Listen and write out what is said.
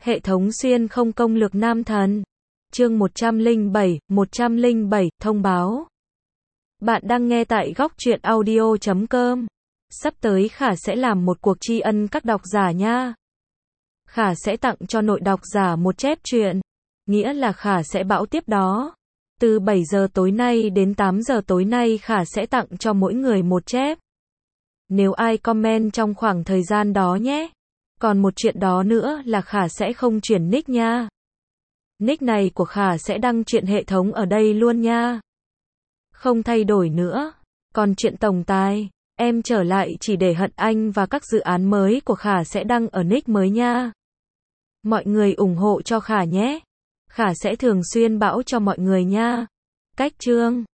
Hệ thống xuyên không công lược nam thần. Chương 107, thông báo. Bạn đang nghe tại góc truyện audio.com. Sắp tới Khả sẽ làm một cuộc tri ân các độc giả nha. Khả sẽ tặng cho nội độc giả một chép truyện. Nghĩa là Khả sẽ bão tiếp đó. Từ 7 giờ tối nay đến 8 giờ tối nay Khả sẽ tặng cho mỗi người một chép. Nếu ai comment trong khoảng thời gian đó nhé. Còn một chuyện đó nữa là Khả sẽ không chuyển nick nha. Nick này của Khả sẽ đăng chuyện hệ thống ở đây luôn nha. Không thay đổi nữa. Còn chuyện tổng tài, em trở lại chỉ để hận anh và các dự án mới của Khả sẽ đăng ở nick mới nha. Mọi người ủng hộ cho Khả nhé. Khả sẽ thường xuyên bão cho mọi người nha. Cách chương